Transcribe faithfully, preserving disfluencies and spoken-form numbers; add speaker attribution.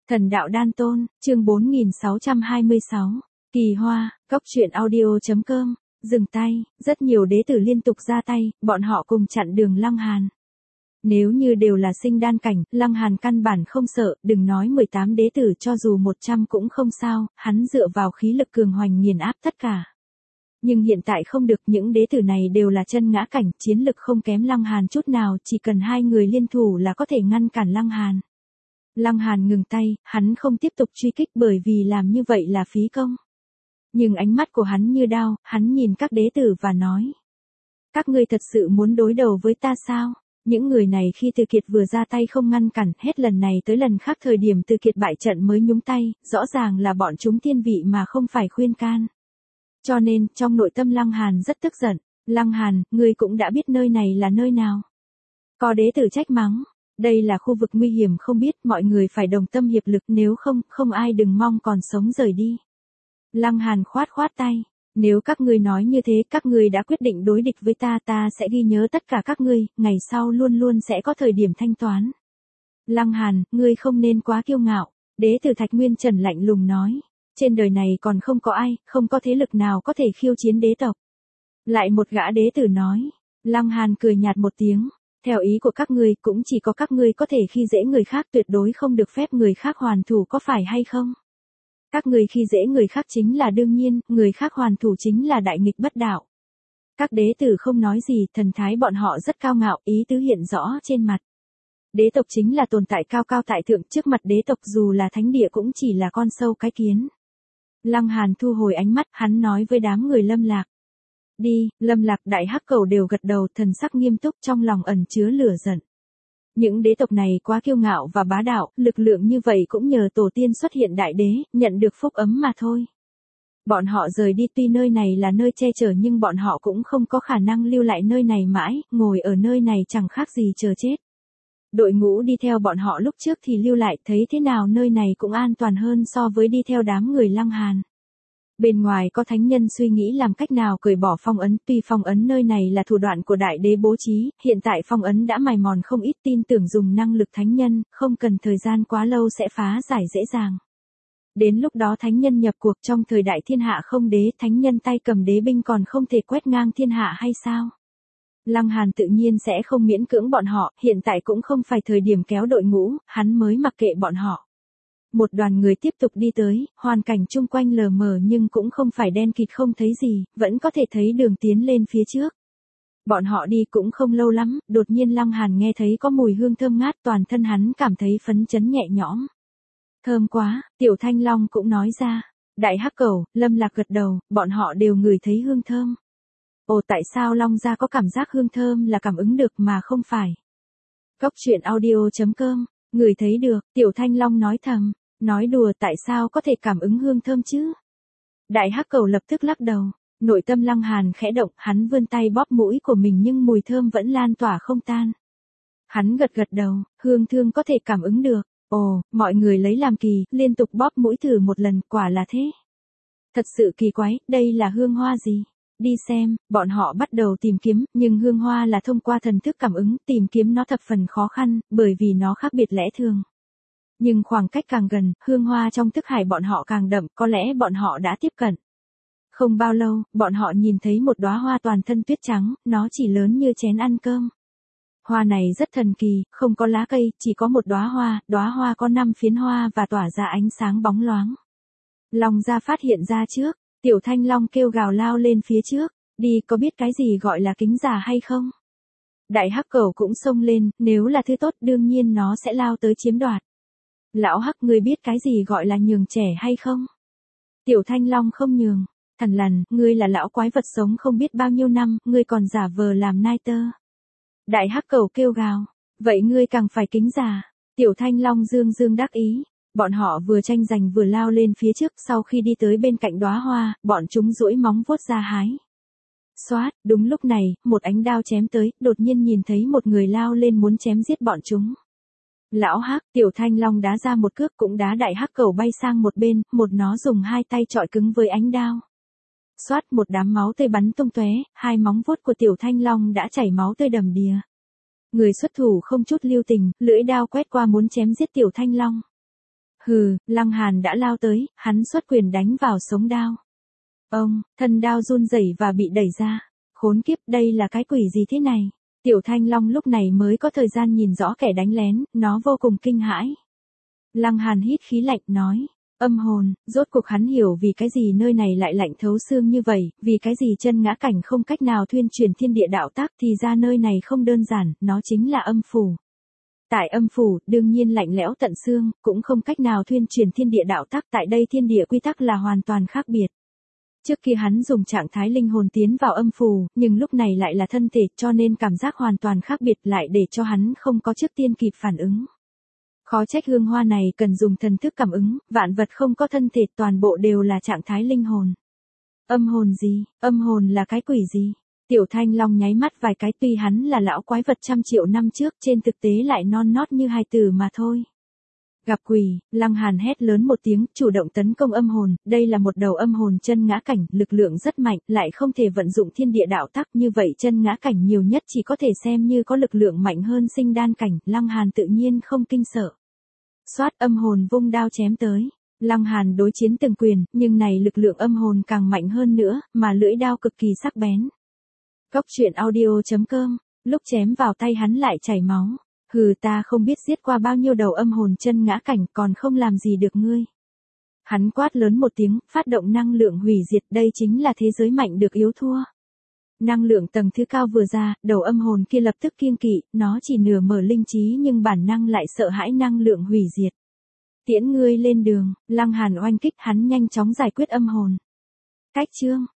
Speaker 1: Thần đạo đan tôn, chương bốn nghìn sáu trăm hai mươi sáu. Kỳ hoa, cốc truyện audio.com, dừng tay, rất nhiều đế tử liên tục ra tay, bọn họ cùng chặn đường Lăng Hàn. Nếu như đều là sinh đan cảnh, Lăng Hàn căn bản không sợ, đừng nói mười tám đế tử cho dù một trăm cũng không sao, hắn dựa vào khí lực cường hoành nghiền áp tất cả. Nhưng hiện tại không được, những đế tử này đều là chân ngã cảnh, chiến lực không kém Lăng Hàn chút nào, chỉ cần hai người liên thủ là có thể ngăn cản Lăng Hàn. Lăng Hàn ngừng tay, hắn không tiếp tục truy kích bởi vì làm như vậy là phí công. Nhưng ánh mắt của hắn như đao, hắn nhìn các đế tử và nói. Các ngươi thật sự muốn đối đầu với ta sao? Những người này khi Từ Kiệt vừa ra tay không ngăn cản, hết lần này tới lần khác thời điểm Từ Kiệt bại trận mới nhúng tay, rõ ràng là bọn chúng thiên vị mà không phải khuyên can. Cho nên, trong nội tâm Lăng Hàn rất tức giận. Lăng Hàn, ngươi cũng đã biết nơi này là nơi nào. Có đế tử trách mắng. Đây là khu vực nguy hiểm không biết, mọi người phải đồng tâm hiệp lực, nếu không, không ai đừng mong còn sống rời đi. Lăng Hàn khoát khoát tay. Nếu các ngươi nói như thế, các ngươi đã quyết định đối địch với ta, ta sẽ ghi nhớ tất cả các ngươi, ngày sau luôn luôn sẽ có thời điểm thanh toán. Lăng Hàn, ngươi không nên quá kiêu ngạo. Đế tử Thạch Nguyên Trần lạnh lùng nói. Trên đời này còn không có ai, không có thế lực nào có thể khiêu chiến đế tộc. Lại một gã đế tử nói. Lăng Hàn cười nhạt một tiếng. Theo ý của các ngươi, cũng chỉ có các ngươi có thể khi dễ người khác, tuyệt đối không được phép người khác hoàn thủ, có phải hay không? Các ngươi khi dễ người khác chính là đương nhiên, người khác hoàn thủ chính là đại nghịch bất đạo. Các đế tử không nói gì, thần thái bọn họ rất cao ngạo, ý tứ hiện rõ trên mặt. Đế tộc chính là tồn tại cao cao tại thượng, trước mặt đế tộc dù là thánh địa cũng chỉ là con sâu cái kiến. Lăng Hàn thu hồi ánh mắt, hắn nói với đám người Lâm Lạc. Đi, Lâm Lạc Đại Hắc Cầu đều gật đầu, thần sắc nghiêm túc, trong lòng ẩn chứa lửa giận. Những đế tộc này quá kiêu ngạo và bá đạo, lực lượng như vậy cũng nhờ tổ tiên xuất hiện đại đế, nhận được phúc ấm mà thôi. Bọn họ rời đi, tuy nơi này là nơi che chở nhưng bọn họ cũng không có khả năng lưu lại nơi này mãi, ngồi ở nơi này chẳng khác gì chờ chết. Đội ngũ đi theo bọn họ lúc trước thì lưu lại, thấy thế nào nơi này cũng an toàn hơn so với đi theo đám người Lăng Hàn. Bên ngoài có thánh nhân suy nghĩ làm cách nào cởi bỏ phong ấn, tuy phong ấn nơi này là thủ đoạn của đại đế bố trí, hiện tại phong ấn đã mài mòn không ít, tin tưởng dùng năng lực thánh nhân, không cần thời gian quá lâu sẽ phá giải dễ dàng. Đến lúc đó thánh nhân nhập cuộc, trong thời đại thiên hạ không đế, thánh nhân tay cầm đế binh còn không thể quét ngang thiên hạ hay sao? Lăng Hàn tự nhiên sẽ không miễn cưỡng bọn họ, hiện tại cũng không phải thời điểm kéo đội ngũ, hắn mới mặc kệ bọn họ. Một đoàn người tiếp tục đi tới, hoàn cảnh chung quanh lờ mờ nhưng cũng không phải đen kịt không thấy gì, vẫn có thể thấy đường tiến lên phía trước. Bọn họ đi cũng không lâu lắm, đột nhiên Lăng Hàn nghe thấy có mùi hương thơm ngát, toàn thân hắn cảm thấy phấn chấn nhẹ nhõm. Thơm quá, Tiểu Thanh Long cũng nói ra. Đại Hắc Cầu, Lâm Lạc gật đầu, bọn họ đều ngửi thấy hương thơm. Ồ, tại sao Long gia có cảm giác hương thơm là cảm ứng được mà không phải? Cốc truyện audio.com, ngửi thấy được, Tiểu Thanh Long nói thầm. Nói đùa, tại sao có thể cảm ứng hương thơm chứ? Đại Hắc Cầu lập tức lắc đầu. Nội tâm Lăng Hàn khẽ động, hắn vươn tay bóp mũi của mình nhưng mùi thơm vẫn lan tỏa không tan. Hắn gật gật đầu, hương thơm có thể cảm ứng được. Ồ, mọi người lấy làm kỳ, liên tục bóp mũi thử một lần, quả là thế. Thật sự kỳ quái, đây là hương hoa gì? Đi xem, bọn họ bắt đầu tìm kiếm, nhưng hương hoa là thông qua thần thức cảm ứng, tìm kiếm nó thập phần khó khăn, bởi vì nó khác biệt lẽ thường. Nhưng khoảng cách càng gần, hương hoa trong thức hải bọn họ càng đậm, có lẽ bọn họ đã tiếp cận. Không bao lâu, bọn họ nhìn thấy một đóa hoa toàn thân tuyết trắng, nó chỉ lớn như chén ăn cơm. Hoa này rất thần kỳ, không có lá cây, chỉ có một đóa hoa, đóa hoa có năm phiến hoa và tỏa ra ánh sáng bóng loáng. Long gia phát hiện ra trước, Tiểu Thanh Long kêu gào lao lên phía trước, đi, có biết cái gì gọi là kính giả hay không? Đại Hắc Cầu cũng xông lên, nếu là thứ tốt đương nhiên nó sẽ lao tới chiếm đoạt. Lão Hắc, ngươi biết cái gì gọi là nhường trẻ hay không? Tiểu Thanh Long không nhường. Thằn lằn, ngươi là lão quái vật sống không biết bao nhiêu năm, ngươi còn giả vờ làm nai tơ. Đại Hắc Cầu kêu gào. Vậy ngươi càng phải kính giả. Tiểu Thanh Long dương dương đắc ý. Bọn họ vừa tranh giành vừa lao lên phía trước, sau khi đi tới bên cạnh đóa hoa, bọn chúng duỗi móng vuốt ra hái. Xoát, đúng lúc này, một ánh đao chém tới, đột nhiên nhìn thấy một người lao lên muốn chém giết bọn chúng. Lão Hắc, Tiểu Thanh Long đá ra một cước cũng đá Đại Hắc Cầu bay sang một bên, một nó dùng hai tay chọi cứng với ánh đao. Xoát, một đám máu tươi bắn tung tóe, hai móng vuốt của Tiểu Thanh Long đã chảy máu tươi đầm đìa. Người xuất thủ không chút lưu tình, lưỡi đao quét qua muốn chém giết Tiểu Thanh Long. Hừ, Lăng Hàn đã lao tới, hắn xuất quyền đánh vào sống đao. Ông, thân đao run rẩy và bị đẩy ra. Khốn kiếp, đây là cái quỷ gì thế này? Tiểu Thanh Long lúc này mới có thời gian nhìn rõ kẻ đánh lén, nó vô cùng kinh hãi. Lăng Hàn hít khí lạnh nói, âm hồn, rốt cuộc hắn hiểu vì cái gì nơi này lại lạnh thấu xương như vậy, vì cái gì chân ngã cảnh không cách nào thuyên truyền thiên địa đạo tác, thì ra nơi này không đơn giản, nó chính là âm phủ. Tại âm phủ, đương nhiên lạnh lẽo tận xương, cũng không cách nào thuyên truyền thiên địa đạo tác, tại đây thiên địa quy tắc là hoàn toàn khác biệt. Trước kia hắn dùng trạng thái linh hồn tiến vào âm phủ, nhưng lúc này lại là thân thể, cho nên cảm giác hoàn toàn khác biệt lại để cho hắn không có trước tiên kịp phản ứng. Khó trách hương hoa này cần dùng thần thức cảm ứng, vạn vật không có thân thể, toàn bộ đều là trạng thái linh hồn. Âm hồn gì? Âm hồn là cái quỷ gì? Tiểu Thanh Long nháy mắt vài cái, tuy hắn là lão quái vật trăm triệu năm trước, trên thực tế lại non nót như hài tử mà thôi. Gặp quỷ, Lăng Hàn hét lớn một tiếng, chủ động tấn công âm hồn, đây là một đầu âm hồn chân ngã cảnh, lực lượng rất mạnh, lại không thể vận dụng thiên địa đạo tắc, như vậy chân ngã cảnh nhiều nhất chỉ có thể xem như có lực lượng mạnh hơn sinh đan cảnh, Lăng Hàn tự nhiên không kinh sợ. Xoát, âm hồn vung đao chém tới. Lăng Hàn đối chiến từng quyền, nhưng này lực lượng âm hồn càng mạnh hơn nữa, mà lưỡi đao cực kỳ sắc bén. Góc truyện audio chấm com, lúc chém vào tay hắn lại chảy máu. Hừ, ta không biết giết qua bao nhiêu đầu âm hồn chân ngã cảnh, còn không làm gì được ngươi. Hắn quát lớn một tiếng, phát động năng lượng hủy diệt, đây chính là thế giới mạnh được yếu thua. Năng lượng tầng thứ cao vừa ra, đầu âm hồn kia lập tức kiêng kỵ, nó chỉ nửa mở linh trí nhưng bản năng lại sợ hãi năng lượng hủy diệt. Tiễn ngươi lên đường, Lăng Hàn oanh kích, hắn nhanh chóng giải quyết âm hồn. Cách chương